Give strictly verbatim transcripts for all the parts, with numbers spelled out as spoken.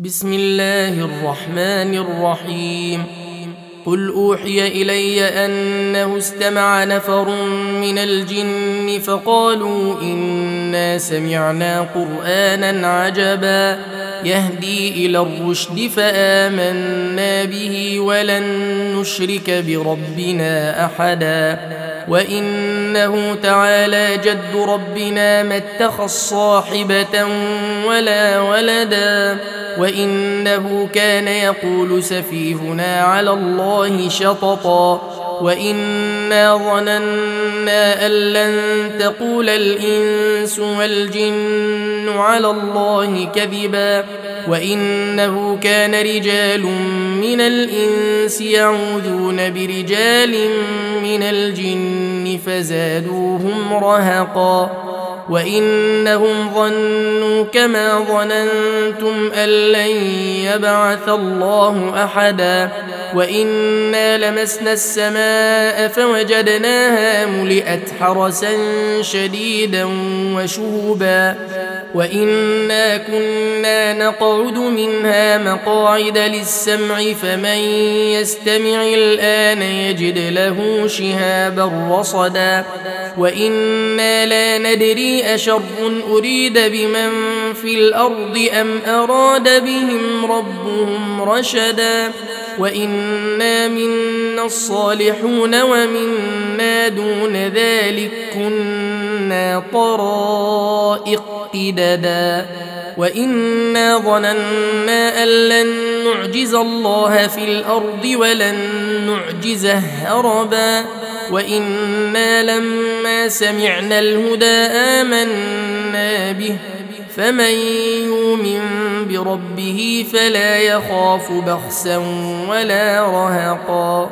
بسم الله الرحمن الرحيم قل أوحي إلي أنه استمع نفر من الجن فقالوا إنا سمعنا قرآنا عجبا يهدي إلى الرشد فآمنا به ولن نشرك بربنا أحدا وإنه تعالى جد ربنا ما اتخذ صاحبة ولا ولدا وإنه كان يقول سفيهنا على الله شططا وإنا ظننا أن لن تقول الإنس والجن على الله كذبا وإنه كان رجال من الإنس يعوذون برجال من الجن فزادوهم رهقا وإنهم ظنوا كما ظننتم أن لن يبعث الله أحدا وإنا لمسنا السماء فوجدناها ملئت حرسا شديدا وشهبا وإنا كنا نقعد منها مقاعد للسمع فمن يستمع الآن يجد له شهابا رصدا وإنا لا ندري أشر أريد بمن في الأرض أم أراد بهم ربهم رشدا وإنا منا الصالحون ومنا دون ذلك كنا طرائق قددا وإنا ظننا أن لن نعجز الله في الأرض ولن نعجزه هربا وإنا لما سمعنا الهدى آمنا به فمن يؤمن بربه فلا يخاف بخسا ولا رهقا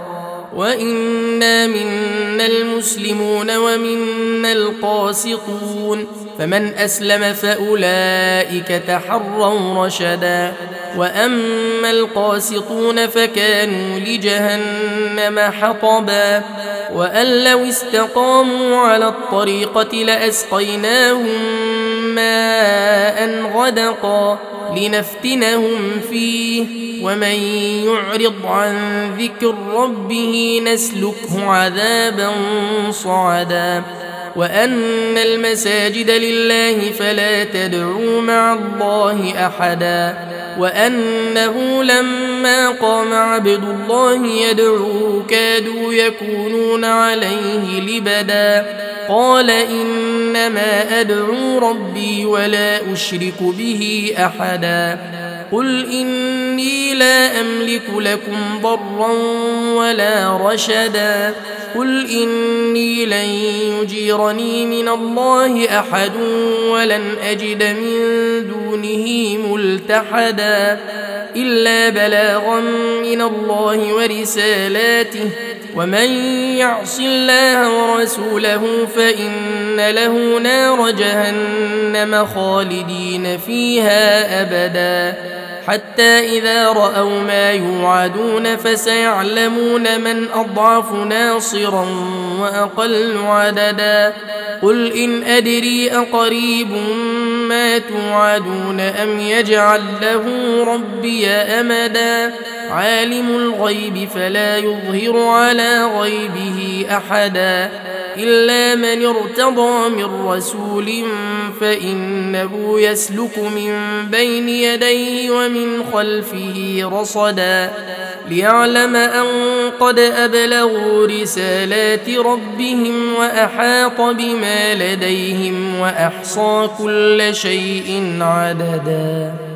وإنا منا المسلمون ومنا القاسطون فمن أسلم فأولئك تحروا رشدا وأما القاسطون فكانوا لجهنم حطبا وأن لو استقاموا على الطريقة لأسقيناهم ماء غدقا لنفتنهم فيه ومن يعرض عن ذكر ربه نسلكه عذابا صعدا وأن المساجد لله فلا تدعوا مع الله أحدا وأنه لما قام عبد الله يدعوه كادوا يكونون عليه لبدا قال إنما أدعو ربي ولا أشرك به أحدا قل إني لا أملك لكم ضرا ولا رشدا قل إني لن يجيرني من الله أحد ولن أجد من دونه ملتحدا إلا بلاغا من الله ورسالاته ومن يعص الله ورسوله فإن له نار جهنم خالدين فيها أبدا حتى إذا رأوا ما يوعدون فسيعلمون من أضعف ناصرا وأقل عددا قل إن أدري أقريب ما توعدون أم يجعل له ربي أمدا عالم الغيب فلا يظهر على غيبه أحدا إلا من ارتضى من رسول فإنه يسلك من بين يديه ومن خلفه رصدا ليعلم أن قد أبلغوا رسالات ربهم وأحاط بما لديهم وأحصى كل شيء عددا.